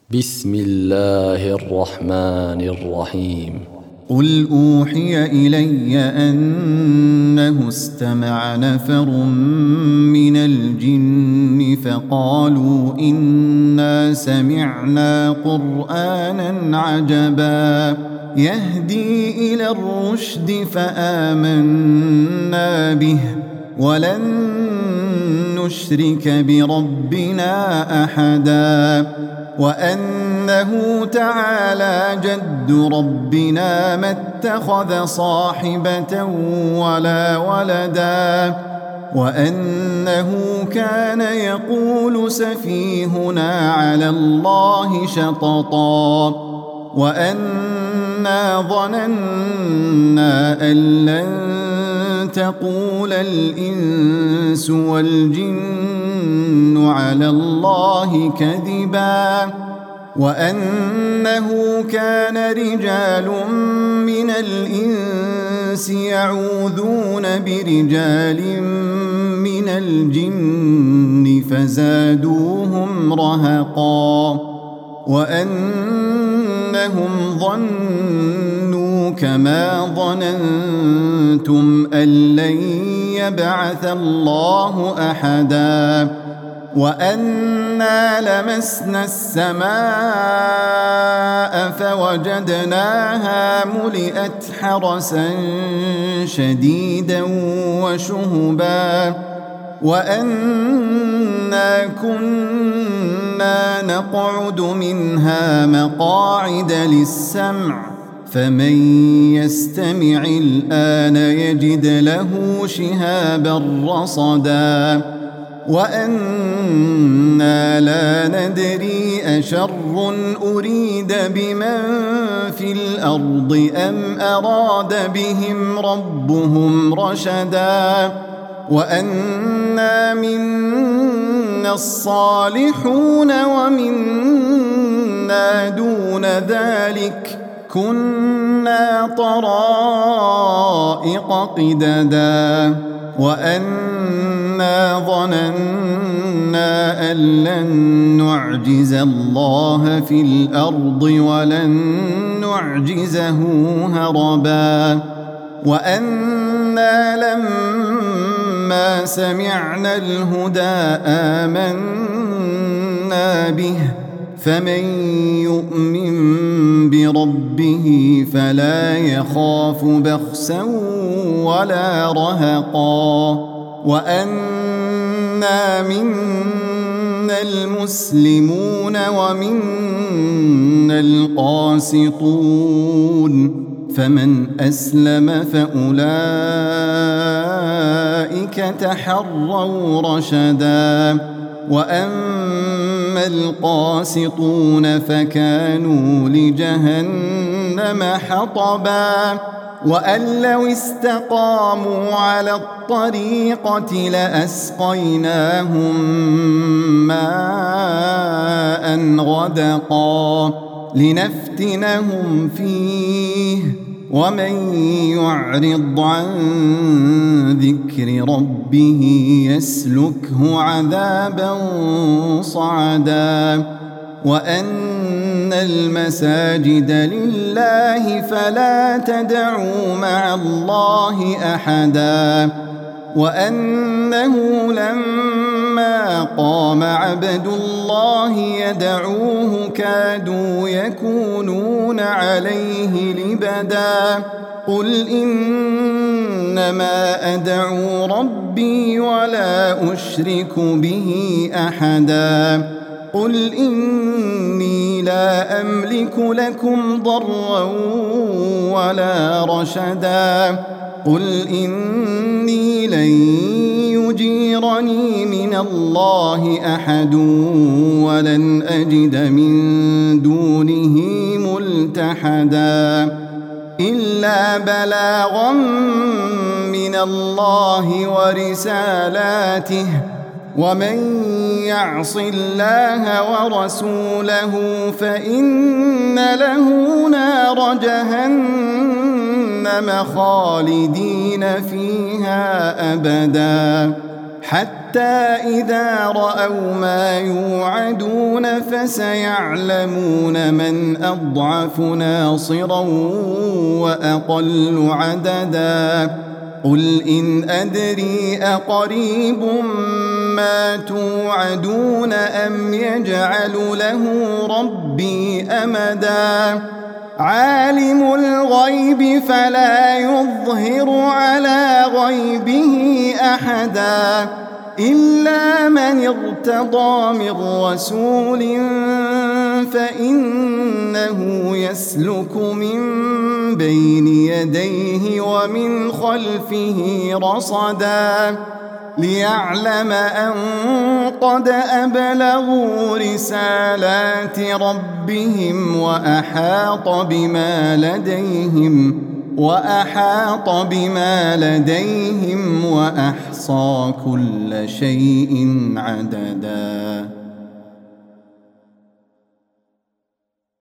بسم الله الرحمن الرحيم. قل أوحي إلي أنه استمع نفر من الجن فقالوا إنا سمعنا قرآنا عجبا يهدي إلى الرشد فآمنا به ولن نشرك بربنا أحدا وأنه تعالى جد ربنا ما اتخذ صاحبة ولا ولدا وأنه كان يقول سفيهنا على الله شططا وأنا ظننا أن لن تقول الإنس والجن على الله كذبا وأنه كان رجال من الإنس يعوذون برجال من الجن فزادوهم رهقا وأنهم ظنوا كما ظننتم أن لن يبعث الله أحدا وأنا لمسنا السماء فوجدناها ملئت حرسا شديدا وشهبا وأنا كنا نقعد منها مقاعد للسمع فمن يستمع الآن يجد له شهابا رصدا وأنا لا ندري أشر أريد بمن في الأرض أم أراد بهم ربهم رشدا وأنا منا الصالحون ومنا دون ذلك كنا طرائق قددا وأنا ظننا أن لن نعجز الله في الأرض ولن نعجزه هربا وأنا لما سمعنا الهدى آمنا به فمن يؤمن بربه فلا يخاف بخسا ولا رهقا وأنا منا المسلمون ومنا القاسطون فمن أسلم فأولئك تحروا رشدا وأما القاسطون فكانوا لجهنم حطبا وأن لو استقاموا على الطريقة لأسقيناهم ماء غدقا لنفتنهم فيه ومن يعرض عن ذكر ربه يسلكه عذابا صعدا وأن المساجد لله فلا تدعوا مع الله أحدا وأنه لما قام عبد الله يدعوه كادوا يكونون عليه لبدا قل إنما أدعو ربي ولا أشرك به أحدا قل إني لا أملك لكم ضرا ولا رشدا قل إني لن يجيرني من الله أحد ولن أجد من دونه ملتحدا إلا بلاغا من الله ورسالاته ومن يعص الله ورسوله فإن له نار جهنم خالدين فيها أبدا حتى إذا رأوا ما يوعدون فسيعلمون من أضعف ناصرا وأقل عددا قل إن أدري أقريب ما توعدون أم يجعل له ربي أمدا عالم الغيب فلا يظهر على غيبه أحدا إلا من ارتضى من رسول فإنه يسلك من بين يديه ومن خلفه رصدا ليعلم أن قد أبلغوا رسالات ربهم وأحاط بما لديهم وأحصى كل شيء عددا.